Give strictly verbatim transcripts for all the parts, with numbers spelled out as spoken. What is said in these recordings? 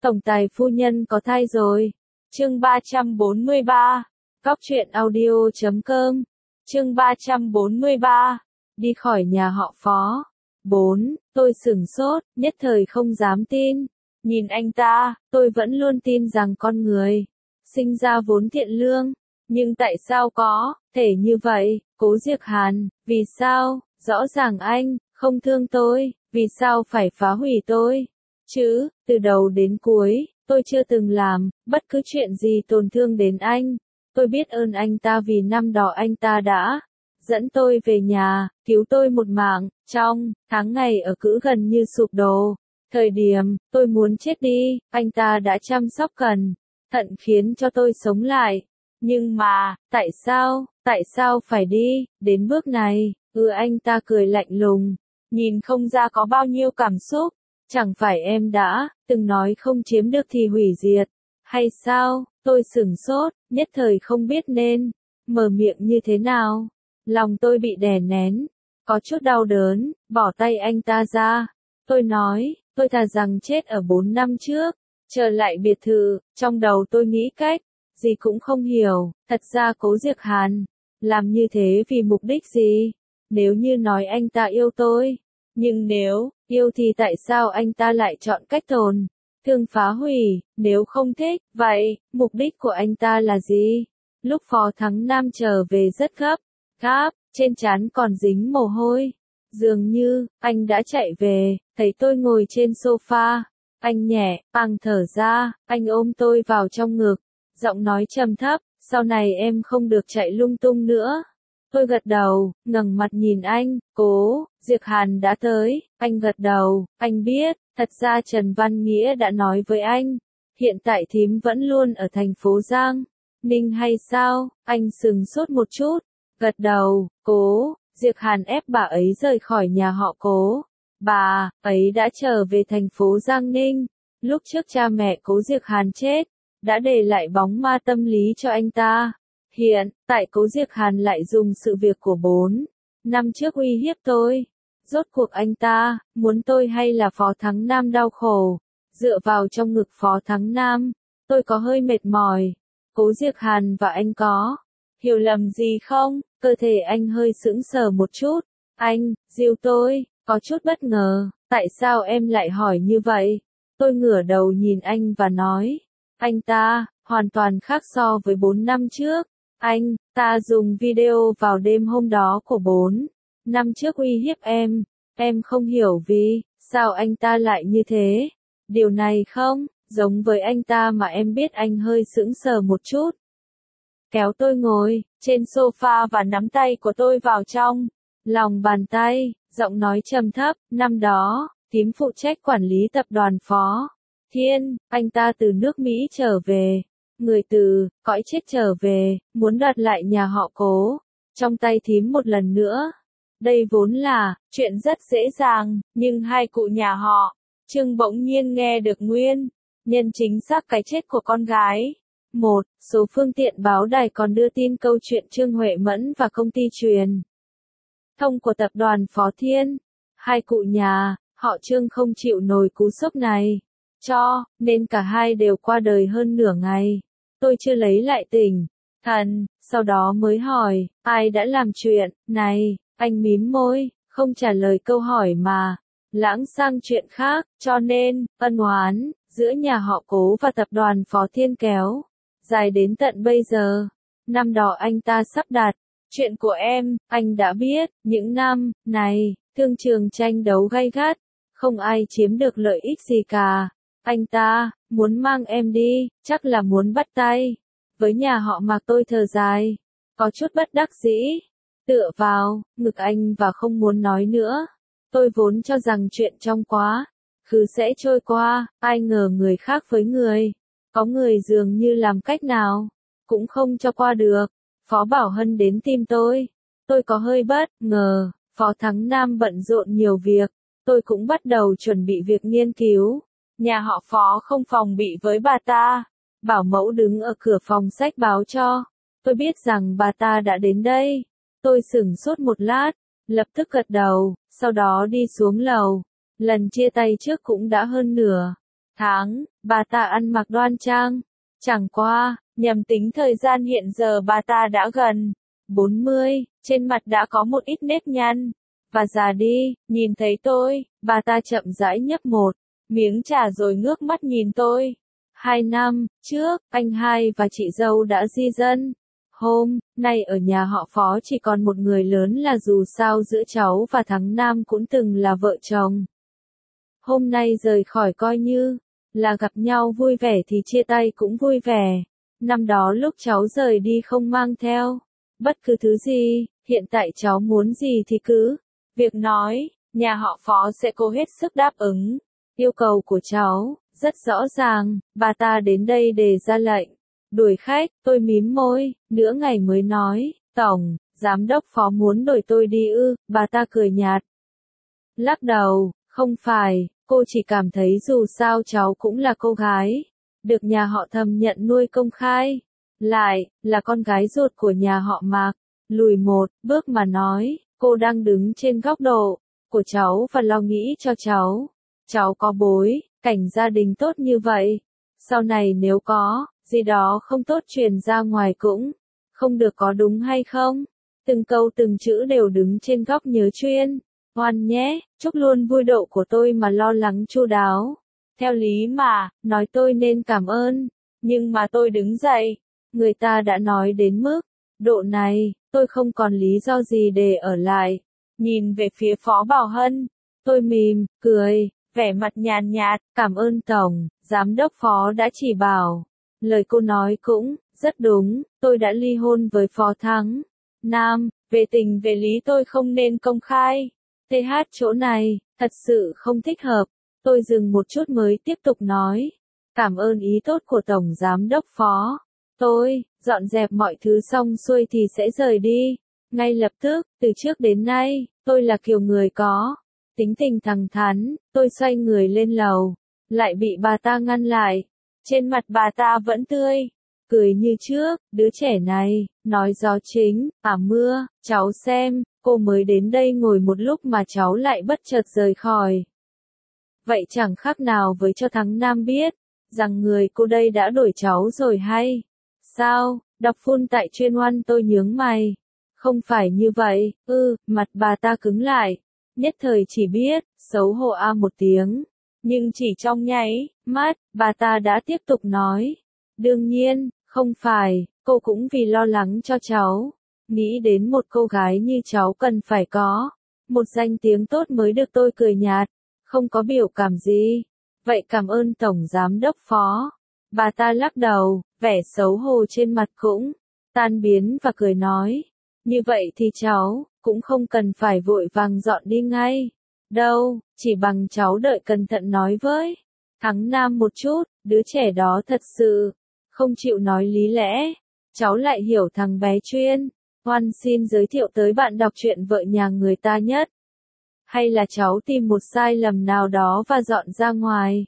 Tổng tài phu nhân có thai rồi. Chương ba trăm bốn mươi ba. Cóc truyện audio chấm com. Chương ba trăm bốn mươi ba. Đi khỏi nhà họ Phó. bốn. Tôi sửng sốt, nhất thời không dám tin. Nhìn anh ta, tôi vẫn luôn tin rằng con người sinh ra vốn thiện lương. Nhưng tại sao có thể như vậy? Cố Diệc Hàn, vì sao? Rõ ràng anh không thương tôi, vì sao phải phá hủy tôi? Chứ, từ đầu đến cuối, tôi chưa từng làm bất cứ chuyện gì tổn thương đến anh. Tôi biết ơn anh ta vì năm đó anh ta đã dẫn tôi về nhà, cứu tôi một mạng. Trong tháng ngày ở cữ gần như sụp đổ, thời điểm tôi muốn chết đi, anh ta đã chăm sóc cẩn thận khiến cho tôi sống lại. Nhưng mà, tại sao, tại sao phải đi đến bước này? Ừ, anh ta cười lạnh lùng, nhìn không ra có bao nhiêu cảm xúc. Chẳng phải em đã từng nói không chiếm được thì hủy diệt, hay sao? Tôi sửng sốt, nhất thời không biết nên mở miệng như thế nào. Lòng tôi bị đè nén, có chút đau đớn, bỏ tay anh ta ra. Tôi nói, tôi thà rằng chết ở bốn năm trước, trở lại biệt thự. Trong đầu tôi nghĩ cách gì cũng không hiểu. Thật ra Cố Diệc Hàn làm như thế vì mục đích gì? Nếu như nói anh ta yêu tôi, nhưng nếu yêu thì tại sao anh ta lại chọn cách tổn thương phá hủy? Nếu không thích, vậy mục đích của anh ta là gì? Lúc Phó Thắng Nam trở về rất gấp gáp, trên trán còn dính mồ hôi. Dường như anh đã chạy về, thấy tôi ngồi trên sofa, anh nhẹ bàng thở ra, anh ôm tôi vào trong ngực, giọng nói trầm thấp, sau này em không được chạy lung tung nữa. Tôi gật đầu, ngẩng mặt nhìn anh. Cố Diệc Hàn đã tới. Anh gật đầu, anh biết, thật ra Trần Văn Nghĩa đã nói với anh, hiện tại thím vẫn luôn ở thành phố Giang Ninh hay sao? Anh sừng sốt một chút, gật đầu. Cố Diệc Hàn ép bà ấy rời khỏi nhà họ Cố. Bà ấy đã trở về thành phố Giang Ninh. Lúc trước cha mẹ Cố Diệc Hàn chết, đã để lại bóng ma tâm lý cho anh ta. Hiện tại Cố Diệc Hàn lại dùng sự việc của bốn năm trước uy hiếp tôi. Rốt cuộc anh ta muốn tôi hay là Phó Thắng Nam đau khổ? Dựa vào trong ngực Phó Thắng Nam, tôi có hơi mệt mỏi. Cố Diệc Hàn và anh có hiểu lầm gì không? Cơ thể anh hơi sững sờ một chút. Anh dìu tôi, có chút bất ngờ. Tại sao em lại hỏi như vậy? Tôi ngửa đầu nhìn anh và nói, anh ta hoàn toàn khác so với bốn năm trước. Anh ta dùng video vào đêm hôm đó của bốn năm trước uy hiếp em. Em không hiểu vì sao anh ta lại như thế. Điều này không giống với anh ta mà em biết. Anh hơi sững sờ một chút, kéo tôi ngồi trên sofa và nắm tay của tôi vào trong lòng bàn tay, giọng nói trầm thấp, năm đó, thím phụ trách quản lý tập đoàn Phó Thiên, anh ta từ nước Mỹ trở về, người từ cõi chết trở về, muốn đoạt lại nhà họ Cố trong tay thím một lần nữa. Đây vốn là chuyện rất dễ dàng, nhưng hai cụ nhà họ Trương bỗng nhiên nghe được nguyên nhân chính xác cái chết của con gái. Một số phương tiện báo đài còn đưa tin câu chuyện Trương Huệ Mẫn và công ty truyền thông của tập đoàn Phó Thiên. Hai cụ nhà họ Trương không chịu nổi cú sốc này, cho nên cả hai đều qua đời hơn nửa ngày. Tôi chưa lấy lại tỉnh thần, sau đó mới hỏi, ai đã làm chuyện này? Anh mím môi, không trả lời câu hỏi mà lãng sang chuyện khác. Cho nên ân oán giữa nhà họ Cố và tập đoàn Phó Thiên kéo dài đến tận bây giờ. Năm đó anh ta sắp đặt chuyện của em, anh đã biết, những năm này, thương trường tranh đấu gay gắt, không ai chiếm được lợi ích gì cả. Anh ta muốn mang em đi, chắc là muốn bắt tay với nhà họ Mạc. Tôi thở dài, có chút bất đắc dĩ, tựa vào ngực anh và không muốn nói nữa. Tôi vốn cho rằng chuyện trong quá khứ sẽ trôi qua, ai ngờ người khác với người, có người dường như làm cách nào cũng không cho qua được. Phó Bảo Hân đến tìm tôi, tôi có hơi bất ngờ. Phó Thắng Nam bận rộn nhiều việc, tôi cũng bắt đầu chuẩn bị việc nghiên cứu. Nhà họ Phó không phòng bị với bà ta. Bảo mẫu đứng ở cửa phòng sách báo cho tôi biết rằng bà ta đã đến đây. Tôi sửng sốt một lát, lập tức gật đầu, sau đó đi xuống lầu. Lần chia tay trước cũng đã hơn nửa tháng, bà ta ăn mặc đoan trang. Chẳng qua, nhầm tính thời gian hiện giờ bà ta đã gần bốn mươi, trên mặt đã có một ít nếp nhăn, và già đi. Nhìn thấy tôi, bà ta chậm rãi nhấp một miếng trà rồi ngước mắt nhìn tôi. Hai năm trước, anh hai và chị dâu đã di dân. Hôm nay ở nhà họ Phó chỉ còn một người lớn, là dù sao giữa cháu và thằng Nam cũng từng là vợ chồng. Hôm nay rời khỏi coi như là gặp nhau vui vẻ thì chia tay cũng vui vẻ. Năm đó lúc cháu rời đi không mang theo bất cứ thứ gì, hiện tại cháu muốn gì thì cứ việc nói, nhà họ Phó sẽ cố hết sức đáp ứng. Yêu cầu của cháu rất rõ ràng. Bà ta đến đây để ra lệnh đuổi khách. Tôi mím môi, nửa ngày mới nói, Tổng Giám đốc Phó muốn đuổi tôi đi ư? Bà ta cười nhạt, lắc đầu, không phải, cô chỉ cảm thấy dù sao cháu cũng là cô gái, được nhà họ Thẩm nhận nuôi công khai, lại là con gái ruột của nhà họ Mạc. Lùi một bước mà nói, cô đang đứng trên góc độ của cháu và lo nghĩ cho cháu. Cháu có bối cảnh gia đình tốt như vậy, sau này nếu có gì đó không tốt truyền ra ngoài cũng không được, có đúng hay không? Từng câu từng chữ đều đứng trên góc nhớ chuyên. Ngoan nhé, chúc luôn vui độ của tôi mà lo lắng chu đáo. Theo lý mà, nói tôi nên cảm ơn, nhưng mà tôi đứng dậy. Người ta đã nói đến mức độ này, tôi không còn lý do gì để ở lại. Nhìn về phía Phó Bảo Hân, tôi mỉm cười, vẻ mặt nhàn nhạt, cảm ơn Tổng Giám đốc Phó đã chỉ bảo. Lời cô nói cũng rất đúng, tôi đã ly hôn với Phó Thắng Nam, về tình về lý tôi không nên công khai. tê hát chỗ này, thật sự không thích hợp. Tôi dừng một chút mới tiếp tục nói. Cảm ơn ý tốt của Tổng Giám đốc Phó. Tôi, dọn dẹp mọi thứ xong xuôi thì sẽ rời đi. Ngay lập tức, từ trước đến nay, tôi là kiểu người có tính tình thẳng thắn. Tôi xoay người lên lầu, lại bị bà ta ngăn lại. Trên mặt bà ta vẫn tươi cười như trước. Đứa trẻ này, nói gió chính, ả mưa, cháu xem. Cô mới đến đây ngồi một lúc mà cháu lại bất chợt rời khỏi. Vậy chẳng khác nào với cho thằng Nam biết rằng người cô đây đã đổi cháu rồi hay sao? Đọc phun tại chuyên oan. Tôi nhướng mày. Không phải như vậy. Ư, mặt bà ta cứng lại. Nhất thời chỉ biết xấu hổ a một tiếng. Nhưng chỉ trong nháy mắt, bà ta đã tiếp tục nói. Đương nhiên, không phải, cô cũng vì lo lắng cho cháu. Nghĩ đến một cô gái như cháu cần phải có một danh tiếng tốt mới được. Tôi cười nhạt, không có biểu cảm gì. Vậy cảm ơn Tổng Giám đốc Phó. Bà ta lắc đầu, vẻ xấu hổ trên mặt cũng tan biến và cười nói. Như vậy thì cháu cũng không cần phải vội vàng dọn đi ngay đâu, chỉ bằng cháu đợi cẩn thận nói với Thắng Nam một chút. Đứa trẻ đó thật sự không chịu nói lý lẽ. Cháu lại hiểu thằng bé chuyên oan xin giới thiệu tới bạn đọc truyện vợ nhà người ta nhất. Hay là cháu tìm một sai lầm nào đó và dọn ra ngoài.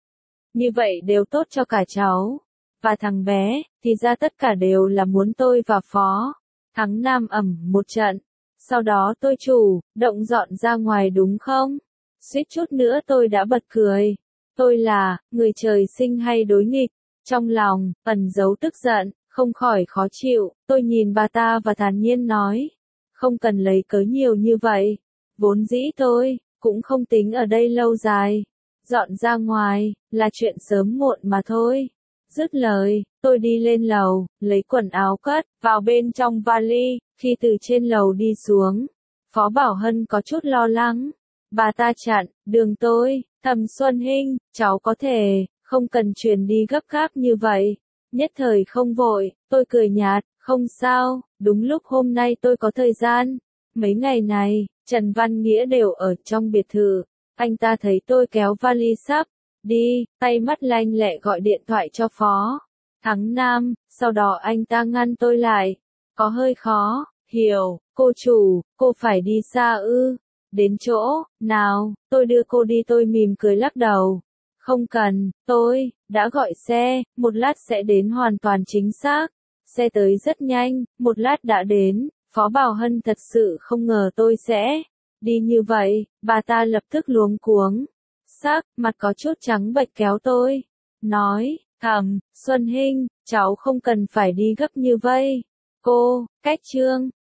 Như vậy đều tốt cho cả cháu và thằng bé. Thì ra tất cả đều là muốn tôi và Phó Thắng Nam ầm một trận. Sau đó tôi chủ động dọn ra ngoài đúng không? Suýt chút nữa tôi đã bật cười. Tôi là người trời sinh hay đối nghịch. Trong lòng ẩn giấu tức giận, không khỏi khó chịu. Tôi nhìn bà ta và thản nhiên nói. Không cần lấy cớ nhiều như vậy. Vốn dĩ tôi cũng không tính ở đây lâu dài. Dọn ra ngoài là chuyện sớm muộn mà thôi. Dứt lời, tôi đi lên lầu, lấy quần áo cất vào bên trong vali. Khi từ trên lầu đi xuống, Phó Bảo Hân có chút lo lắng. Bà ta chặn đường tôi. Thẩm Xuân Hinh, cháu có thể không cần chuyển đi gấp gáp như vậy. Nhất thời không vội. Tôi cười nhạt, không sao, đúng lúc hôm nay tôi có thời gian. Mấy ngày này, Trần Văn Nghĩa đều ở trong biệt thự. Anh ta thấy tôi kéo vali sắp đi, tay mắt lanh lẹ gọi điện thoại cho Phó Thắng Nam. Sau đó anh ta ngăn tôi lại. Có hơi khó hiểu. Cô chủ, cô phải đi xa ư? Đến chỗ nào tôi đưa cô đi? Tôi mỉm cười lắc đầu. Không cần, tôi đã gọi xe, một lát sẽ đến. Hoàn toàn chính xác. Xe tới rất nhanh, một lát đã đến. Phó Bảo Hân thật sự không ngờ tôi sẽ đi như vậy. Bà ta lập tức luống cuống. sắc, mặt có chút trắng bệch kéo tôi. Nói, thầm, Xuân Hinh, cháu không cần phải đi gấp như vây. Cô, cách Trương.